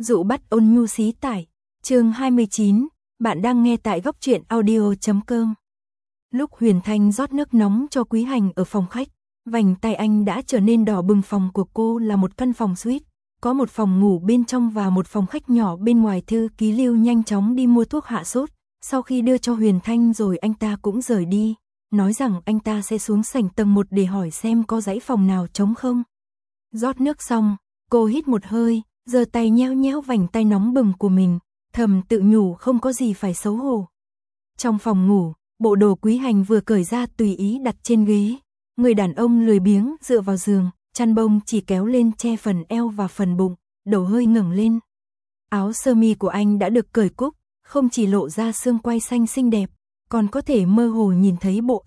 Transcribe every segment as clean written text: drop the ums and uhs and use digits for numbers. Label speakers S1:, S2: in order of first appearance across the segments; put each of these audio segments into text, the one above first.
S1: Dụ bắt ôn nhu xí tải. Chương 29, bạn đang nghe tại góc truyện audio.com. Lúc Huyền Thanh rót nước nóng cho Quý Hành ở phòng khách, vành tay anh đã trở nên đỏ bừng. Phòng của cô là một căn phòng suite, có một phòng ngủ bên trong và một phòng khách nhỏ bên ngoài. Thư ký Lưu nhanh chóng đi mua thuốc hạ sốt, sau khi đưa cho Huyền Thanh rồi anh ta cũng rời đi, nói rằng anh ta sẽ xuống sảnh tầng 1 để hỏi xem có dãy phòng nào trống không. Rót nước xong, cô hít một hơi, giơ tay nhéo nhéo vành tay nóng bừng của mình, thầm tự nhủ không có gì phải xấu hổ. Trong phòng ngủ, bộ đồ Quý Hành vừa cởi ra tùy ý đặt trên ghế. Người đàn ông lười biếng dựa vào giường, chăn bông chỉ kéo lên che phần eo và phần bụng, đầu hơi ngẩng lên. Áo sơ mi của anh đã được cởi cúc, không chỉ lộ ra xương quai xanh xinh đẹp, còn có thể mơ hồ nhìn thấy bộ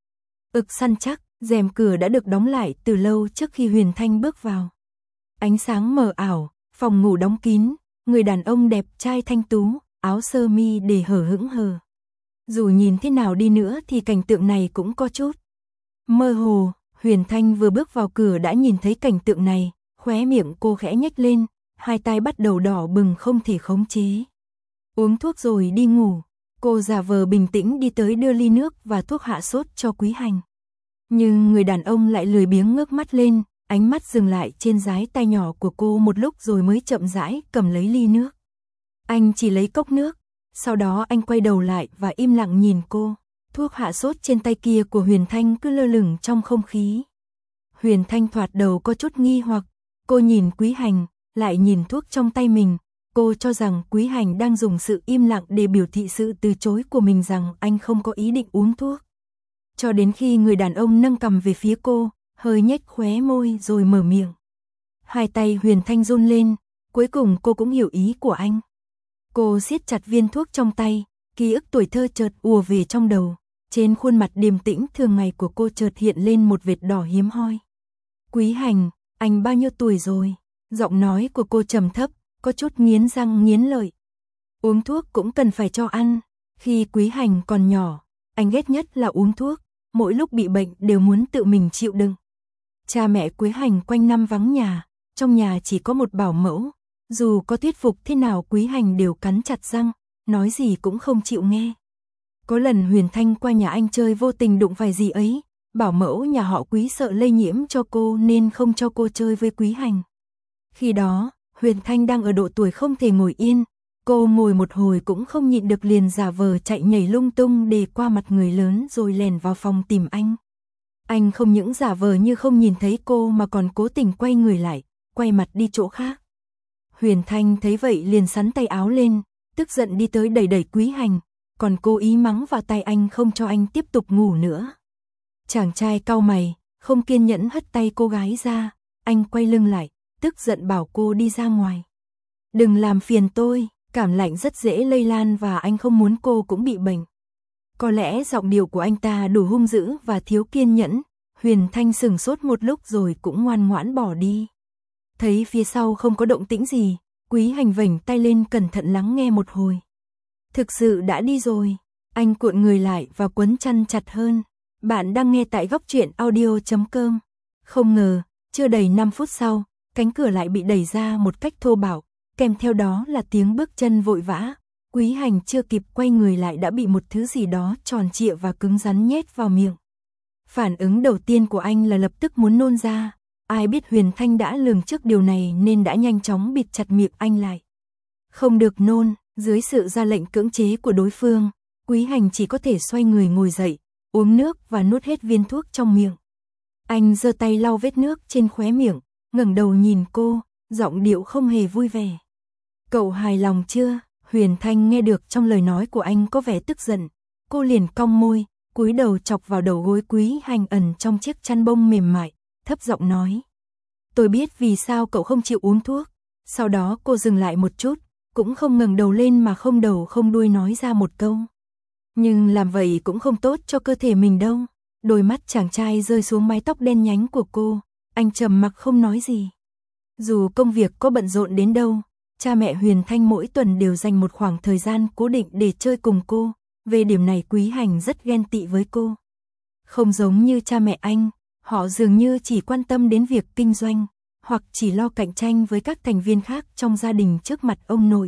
S1: ực săn chắc. Rèm cửa đã được đóng lại từ lâu trước khi Huyền Thanh bước vào. Ánh sáng mờ ảo, phòng ngủ đóng kín, người đàn ông đẹp trai thanh tú, áo sơ mi để hở hững hờ. Dù nhìn thế nào đi nữa thì cảnh tượng này cũng có chút mơ hồ. Huyền Thanh vừa bước vào cửa đã nhìn thấy cảnh tượng này, khóe miệng cô khẽ nhếch lên, hai tay bắt đầu đỏ bừng không thể khống chế. Uống thuốc rồi đi ngủ, cô giả vờ bình tĩnh đi tới đưa ly nước và thuốc hạ sốt cho Quý Hành. Nhưng người đàn ông lại lười biếng ngước mắt lên, ánh mắt dừng lại trên dái tay nhỏ của cô một lúc rồi mới chậm rãi cầm lấy ly nước. Anh chỉ lấy cốc nước, sau đó anh quay đầu lại và im lặng nhìn cô. Thuốc hạ sốt trên tay kia của Huyền Thanh cứ lơ lửng trong không khí. Huyền Thanh thoạt đầu có chút nghi hoặc, cô nhìn Quý Hành, lại nhìn thuốc trong tay mình. Cô cho rằng Quý Hành đang dùng sự im lặng để biểu thị sự từ chối của mình rằng anh không có ý định uống thuốc. Cho đến khi người đàn ông nâng cằm về phía cô, hơi nhếch khóe môi rồi mở miệng. Hai tay Huyền Thanh run lên, cuối cùng cô cũng hiểu ý của anh. Cô siết chặt viên thuốc trong tay, ký ức tuổi thơ chợt ùa về trong đầu. Trên khuôn mặt điềm tĩnh thường ngày của cô chợt hiện lên một vệt đỏ hiếm hoi. Quý Hành, anh bao nhiêu tuổi rồi? Giọng nói của cô trầm thấp, có chút nghiến răng nghiến lợi. Uống thuốc cũng cần phải cho ăn. Khi Quý Hành còn nhỏ, anh ghét nhất là uống thuốc, mỗi lúc bị bệnh đều muốn tự mình chịu đựng. Cha mẹ Quý Hành quanh năm vắng nhà, trong nhà chỉ có một bảo mẫu, dù có thuyết phục thế nào Quý Hành đều cắn chặt răng, nói gì cũng không chịu nghe. Có lần Huyền Thanh qua nhà anh chơi vô tình đụng phải gì ấy, bảo mẫu nhà họ Quý sợ lây nhiễm cho cô nên không cho cô chơi với Quý Hành. Khi đó, Huyền Thanh đang ở độ tuổi không thể ngồi yên, cô ngồi một hồi cũng không nhịn được liền giả vờ chạy nhảy lung tung để qua mặt người lớn rồi lèn vào phòng tìm anh. Anh không những giả vờ như không nhìn thấy cô mà còn cố tình quay người lại, quay mặt đi chỗ khác. Huyền Thanh thấy vậy liền xắn tay áo lên, tức giận đi tới đẩy đẩy Quý Hành, còn cố ý mắng vào tay anh không cho anh tiếp tục ngủ nữa. Chàng trai cau mày, không kiên nhẫn hất tay cô gái ra, anh quay lưng lại, tức giận bảo cô đi ra ngoài. Đừng làm phiền tôi, cảm lạnh rất dễ lây lan và anh không muốn cô cũng bị bệnh. Có lẽ giọng điệu của anh ta đủ hung dữ và thiếu kiên nhẫn, Huyền Thanh sững sốt một lúc rồi cũng ngoan ngoãn bỏ đi. Thấy phía sau không có động tĩnh gì, Quý Hành vểnh tay lên cẩn thận lắng nghe một hồi. Thực sự đã đi rồi, anh cuộn người lại và quấn chăn chặt hơn. Bạn đang nghe tại góc truyện audio.com. Không ngờ, chưa đầy 5 phút sau, cánh cửa lại bị đẩy ra một cách thô bạo, kèm theo đó là tiếng bước chân vội vã. Quý Hành chưa kịp quay người lại đã bị một thứ gì đó tròn trịa và cứng rắn nhét vào miệng. Phản ứng đầu tiên của anh là lập tức muốn nôn ra. Ai biết Huyền Thanh đã lường trước điều này nên đã nhanh chóng bịt chặt miệng anh lại. Không được nôn, dưới sự ra lệnh cưỡng chế của đối phương, Quý Hành chỉ có thể xoay người ngồi dậy, uống nước và nuốt hết viên thuốc trong miệng. Anh giơ tay lau vết nước trên khóe miệng, ngẩng đầu nhìn cô, giọng điệu không hề vui vẻ. Cậu hài lòng chưa? Huyền Thanh nghe được trong lời nói của anh có vẻ tức giận. Cô liền cong môi, cúi đầu chọc vào đầu gối Quý Hành ẩn trong chiếc chăn bông mềm mại, thấp giọng nói. Tôi biết vì sao cậu không chịu uống thuốc. Sau đó cô dừng lại một chút, cũng không ngẩng đầu lên mà không đầu không đuôi nói ra một câu. Nhưng làm vậy cũng không tốt cho cơ thể mình đâu. Đôi mắt chàng trai rơi xuống mái tóc đen nhánh của cô, anh trầm mặc không nói gì. Dù công việc có bận rộn đến đâu, cha mẹ Huyền Thanh mỗi tuần đều dành một khoảng thời gian cố định để chơi cùng cô. Về điểm này Quý Hành rất ghen tị với cô. Không giống như cha mẹ anh, họ dường như chỉ quan tâm đến việc kinh doanh. hoặc chỉ lo cạnh tranh với các thành viên khác trong gia đình trước mặt ông nội.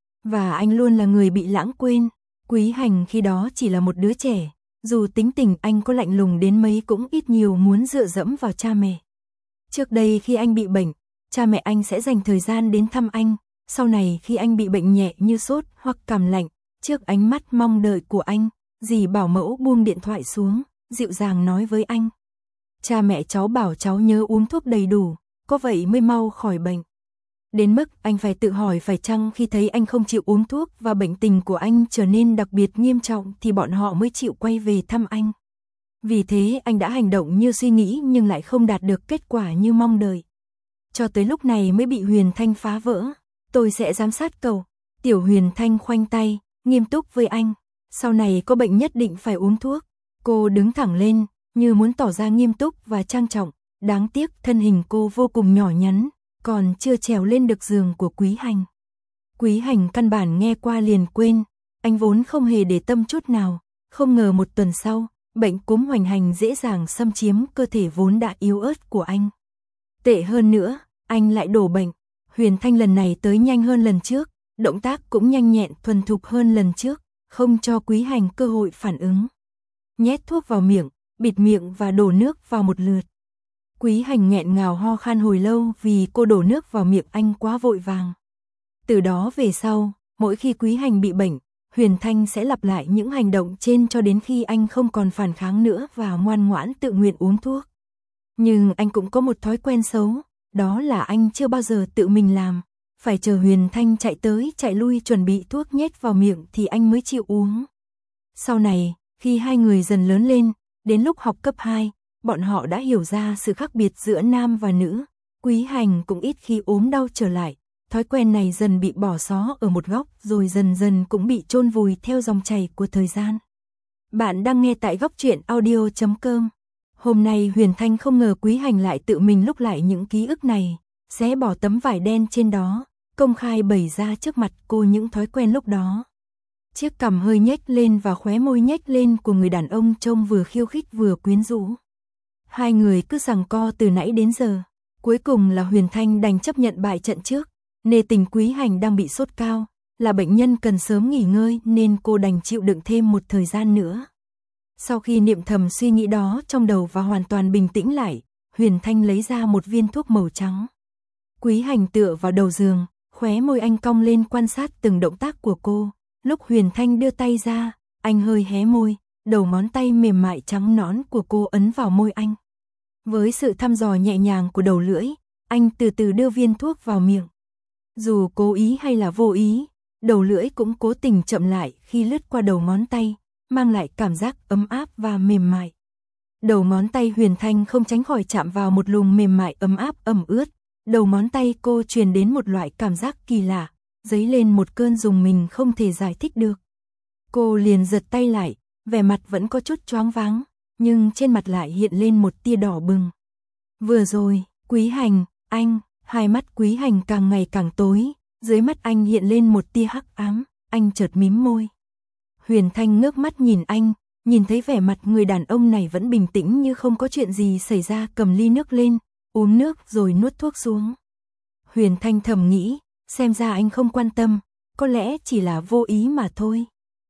S1: Và anh luôn là người bị lãng quên. Quý Hành khi đó chỉ là một đứa trẻ, dù tính tình anh có lạnh lùng đến mấy cũng ít nhiều muốn dựa dẫm vào cha mẹ. Trước đây khi anh bị bệnh, cha mẹ anh sẽ dành thời gian đến thăm anh, sau này khi anh bị bệnh nhẹ như sốt hoặc cảm lạnh, trước ánh mắt mong đợi của anh, dì bảo mẫu buông điện thoại xuống, dịu dàng nói với anh. Cha mẹ cháu bảo cháu nhớ uống thuốc đầy đủ, có vậy mới mau khỏi bệnh. Đến mức anh phải tự hỏi phải chăng khi thấy anh không chịu uống thuốc và bệnh tình của anh trở nên đặc biệt nghiêm trọng thì bọn họ mới chịu quay về thăm anh. Vì thế anh đã hành động như suy nghĩ nhưng lại không đạt được kết quả như mong đợi. Cho tới lúc này mới bị Huyền Thanh phá vỡ. Tôi sẽ giám sát cậu. Tiểu Huyền Thanh khoanh tay, nghiêm túc với anh. Sau này có bệnh nhất định phải uống thuốc. Cô đứng thẳng lên, như muốn tỏ ra nghiêm túc và trang trọng. Đáng tiếc thân hình cô vô cùng nhỏ nhắn, còn chưa trèo lên được giường của Quý Hành. Quý Hành căn bản nghe qua liền quên. Anh vốn không hề để tâm chút nào. Không ngờ một tuần sau, bệnh cúm hoành hành dễ dàng xâm chiếm cơ thể vốn đã yếu ớt của anh. Tệ hơn nữa, anh lại đổ bệnh. Huyền Thanh lần này tới nhanh hơn lần trước, động tác cũng nhanh nhẹn thuần thục hơn lần trước, không cho Quý Hành cơ hội phản ứng. Nhét thuốc vào miệng, bịt miệng và đổ nước vào một lượt. Quý Hành nghẹn ngào ho khan hồi lâu vì cô đổ nước vào miệng anh quá vội vàng. Từ đó về sau, mỗi khi Quý Hành bị bệnh, Huyền Thanh sẽ lặp lại những hành động trên cho đến khi anh không còn phản kháng nữa và ngoan ngoãn tự nguyện uống thuốc. Nhưng anh cũng có một thói quen xấu, đó là anh chưa bao giờ tự mình làm, phải chờ Huyền Thanh chạy tới chạy lui chuẩn bị thuốc nhét vào miệng thì anh mới chịu uống. Sau này, khi hai người dần lớn lên, đến lúc học cấp 2, bọn họ đã hiểu ra sự khác biệt giữa nam và nữ. Quý Hành cũng ít khi ốm đau trở lại, thói quen này dần bị bỏ xó ở một góc rồi dần dần cũng bị chôn vùi theo dòng chảy của thời gian. Bạn đang nghe tại Góc Truyện Audio.com. Hôm nay Huyền Thanh không ngờ Quý Hành lại tự mình lúc lại những ký ức này, xé bỏ tấm vải đen trên đó, công khai bày ra trước mặt cô những thói quen lúc đó. Chiếc cằm hơi nhếch lên và khóe môi nhếch lên của người đàn ông trông vừa khiêu khích vừa quyến rũ. Hai người cứ giằng co từ nãy đến giờ, cuối cùng là Huyền Thanh đành chấp nhận bại trận trước. Nề tình Quý Hành đang bị sốt cao, là bệnh nhân cần sớm nghỉ ngơi nên cô đành chịu đựng thêm một thời gian nữa. Sau khi niệm thầm suy nghĩ đó trong đầu và hoàn toàn bình tĩnh lại, Huyền Thanh lấy ra một viên thuốc màu trắng. Quý Hành tựa vào đầu giường, khóe môi anh cong lên quan sát từng động tác của cô. Lúc Huyền Thanh đưa tay ra, anh hơi hé môi, đầu ngón tay mềm mại trắng nõn của cô ấn vào môi anh. Với sự thăm dò nhẹ nhàng của đầu lưỡi, anh từ từ đưa viên thuốc vào miệng. Dù cố ý hay là vô ý, đầu lưỡi cũng cố tình chậm lại khi lướt qua đầu ngón tay, mang lại cảm giác ấm áp và mềm mại. Đầu ngón tay Huyền Thanh không tránh khỏi chạm vào một luồng mềm mại ấm áp ẩm ướt. Đầu ngón tay cô truyền đến một loại cảm giác kỳ lạ, dấy lên một cơn rùng mình không thể giải thích được. Cô liền giật tay lại, vẻ mặt vẫn có chút choáng váng, nhưng trên mặt lại hiện lên một tia đỏ bừng. Vừa rồi, Quý Hành, anh, hai mắt Quý Hành càng ngày càng tối, dưới mắt anh hiện lên một tia hắc ám, anh chợt mím môi. Huyền Thanh ngước mắt nhìn anh, nhìn thấy vẻ mặt người đàn ông này vẫn bình tĩnh như không có chuyện gì xảy ra, cầm ly nước lên, uống nước rồi nuốt thuốc xuống. Huyền Thanh thầm nghĩ, xem ra anh không quan tâm, có lẽ chỉ là vô ý mà thôi.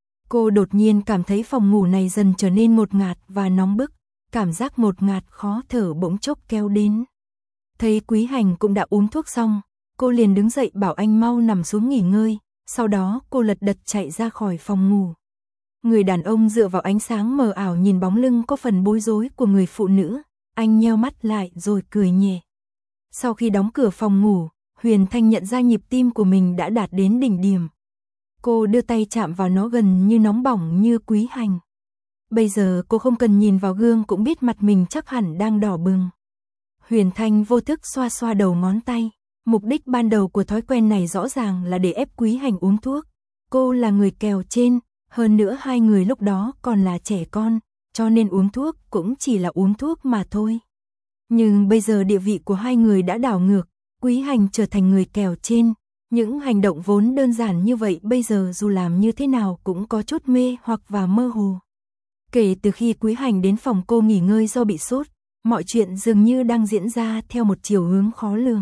S1: Cô đột nhiên cảm thấy phòng ngủ này dần trở nên ngột ngạt và nóng bức, cảm giác ngột ngạt khó thở bỗng chốc kéo đến. Thấy Quý Hành cũng đã uống thuốc xong, cô liền đứng dậy bảo anh mau nằm xuống nghỉ ngơi, sau đó cô lật đật chạy ra khỏi phòng ngủ. Người đàn ông dựa vào ánh sáng mờ ảo nhìn bóng lưng có phần bối rối của người phụ nữ, anh nheo mắt lại rồi cười nhẹ. Sau khi đóng cửa phòng ngủ, Huyền Thanh nhận ra nhịp tim của mình đã đạt đến đỉnh điểm. Cô đưa tay chạm vào nó gần như nóng bỏng như Quý Hành. Bây giờ cô không cần nhìn vào gương cũng biết mặt mình chắc hẳn đang đỏ bừng. Huyền Thanh vô thức xoa xoa đầu ngón tay. Mục đích ban đầu của thói quen này rõ ràng là để ép Quý Hành uống thuốc. Cô là người kèo trên, hơn nữa hai người lúc đó còn là trẻ con, cho nên uống thuốc cũng chỉ là uống thuốc mà thôi. Nhưng bây giờ địa vị của hai người đã đảo ngược, Quý Hành trở thành người kèo trên. Những hành động vốn đơn giản như vậy bây giờ dù làm như thế nào cũng có chút mê hoặc và mơ hồ. Kể từ khi Quý Hành đến phòng cô nghỉ ngơi do bị sốt, mọi chuyện dường như đang diễn ra theo một chiều hướng khó lường.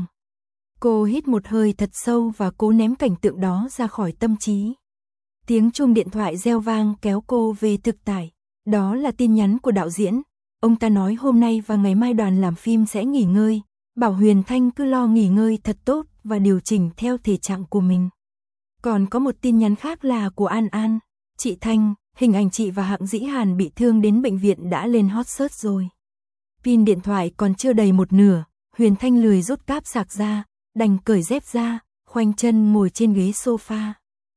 S1: Cô hít một hơi thật sâu và cố ném cảnh tượng đó ra khỏi tâm trí. Tiếng chuông điện thoại reo vang kéo cô về thực tại. Đó là tin nhắn của đạo diễn. Ông ta nói hôm nay và ngày mai đoàn làm phim sẽ nghỉ ngơi, bảo Huyền Thanh cứ lo nghỉ ngơi thật tốt và điều chỉnh theo thể trạng của mình. Còn có một tin nhắn khác là của An An. Chị Thanh, hình ảnh chị và Hạng Dĩ Hàn bị thương đến bệnh viện đã lên hot search rồi. Pin điện thoại còn chưa đầy một nửa, Huyền Thanh lười rút cáp sạc ra, đành cởi dép ra, khoanh chân ngồi trên ghế sofa.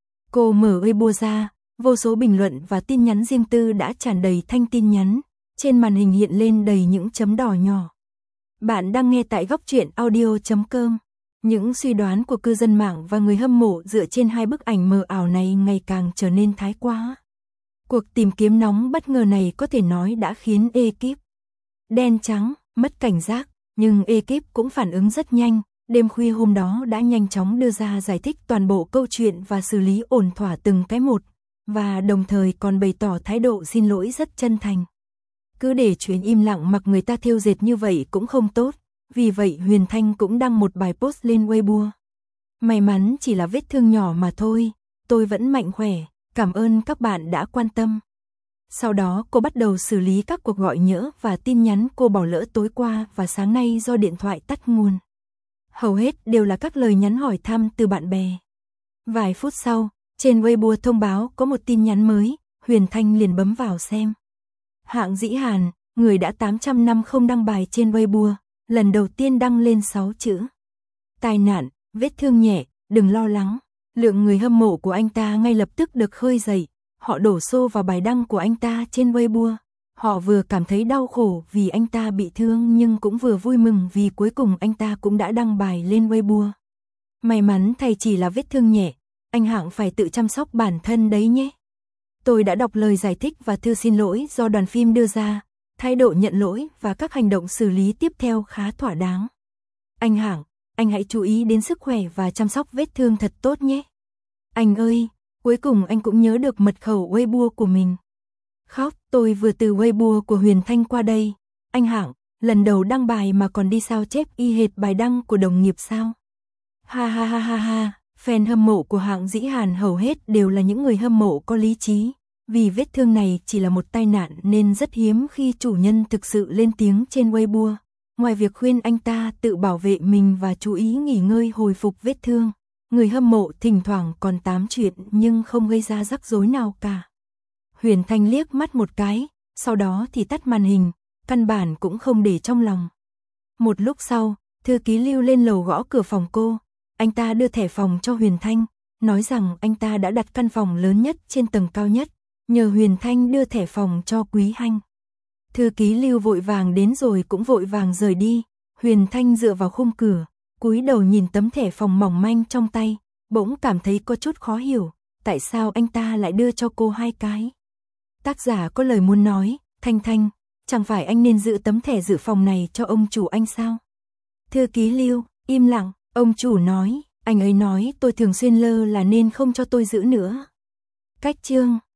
S1: Cô mở Weibo ra, vô số bình luận và tin nhắn riêng tư đã tràn đầy thanh tin nhắn, trên màn hình hiện lên đầy những chấm đỏ nhỏ. Bạn đang nghe tại góc truyện audio.com. Những suy đoán của cư dân mạng và người hâm mộ dựa trên hai bức ảnh mờ ảo này ngày càng trở nên thái quá. Cuộc tìm kiếm nóng bất ngờ này có thể nói đã khiến ekip đen trắng mất cảnh giác, nhưng ekip cũng phản ứng rất nhanh. Đêm khuya hôm đó đã nhanh chóng đưa ra giải thích toàn bộ câu chuyện và xử lý ổn thỏa từng cái một, và đồng thời còn bày tỏ thái độ xin lỗi rất chân thành. Cứ để chuyện im lặng mặc người ta thêu dệt như vậy cũng không tốt, vì vậy Huyền Thanh cũng đăng một bài post lên Weibo. May mắn chỉ là vết thương nhỏ mà thôi, tôi vẫn mạnh khỏe, cảm ơn các bạn đã quan tâm. Sau đó cô bắt đầu xử lý các cuộc gọi nhỡ và tin nhắn cô bỏ lỡ tối qua và sáng nay do điện thoại tắt nguồn. Hầu hết đều là các lời nhắn hỏi thăm từ bạn bè. Vài phút sau, trên Weibo thông báo có một tin nhắn mới, Huyền Thanh liền bấm vào xem. Hạng Dĩ Hàn, người đã 800 năm không đăng bài trên Weibo, lần đầu tiên đăng lên 6 chữ. Tai nạn, vết thương nhẹ, đừng lo lắng. Lượng người hâm mộ của anh ta ngay lập tức được khơi dậy, họ đổ xô vào bài đăng của anh ta trên Weibo. Họ vừa cảm thấy đau khổ vì anh ta bị thương nhưng cũng vừa vui mừng vì cuối cùng anh ta cũng đã đăng bài lên Weibo. May mắn thay chỉ là vết thương nhẹ, anh Hạng phải tự chăm sóc bản thân đấy nhé. Tôi đã đọc lời giải thích và thư xin lỗi do đoàn phim đưa ra, thái độ nhận lỗi và các hành động xử lý tiếp theo khá thỏa đáng. Anh Hạng, anh hãy chú ý đến sức khỏe và chăm sóc vết thương thật tốt nhé. Anh ơi, cuối cùng anh cũng nhớ được mật khẩu Weibo của mình. Khóc, tôi vừa từ Weibo của Huyền Thanh qua đây. Anh Hạng, lần đầu đăng bài mà còn đi sao chép y hệt bài đăng của đồng nghiệp sao? Ha ha ha ha ha, fan hâm mộ của Hạng Dĩ Hàn hầu hết đều là những người hâm mộ có lý trí. Vì vết thương này chỉ là một tai nạn nên rất hiếm khi chủ nhân thực sự lên tiếng trên Weibo. Ngoài việc khuyên anh ta tự bảo vệ mình và chú ý nghỉ ngơi hồi phục vết thương, người hâm mộ thỉnh thoảng còn tám chuyện nhưng không gây ra rắc rối nào cả. Huyền Thanh liếc mắt một cái, sau đó thì tắt màn hình, căn bản cũng không để trong lòng. Một lúc sau, thư ký Lưu lên lầu gõ cửa phòng cô, anh ta đưa thẻ phòng cho Huyền Thanh, nói rằng anh ta đã đặt căn phòng lớn nhất trên tầng cao nhất, nhờ Huyền Thanh đưa thẻ phòng cho Quý Hanh. Thư ký Lưu vội vàng đến rồi cũng vội vàng rời đi, Huyền Thanh dựa vào khung cửa, cúi đầu nhìn tấm thẻ phòng mỏng manh trong tay, bỗng cảm thấy có chút khó hiểu, tại sao anh ta lại đưa cho cô 2 cái. Tác giả có lời muốn nói, Thanh Thanh, chẳng phải anh nên giữ tấm thẻ dự phòng này cho ông chủ anh sao? Thư ký Lưu, im lặng, ông chủ nói, anh ấy nói tôi thường xuyên lơ là nên không cho tôi giữ nữa. Cách chương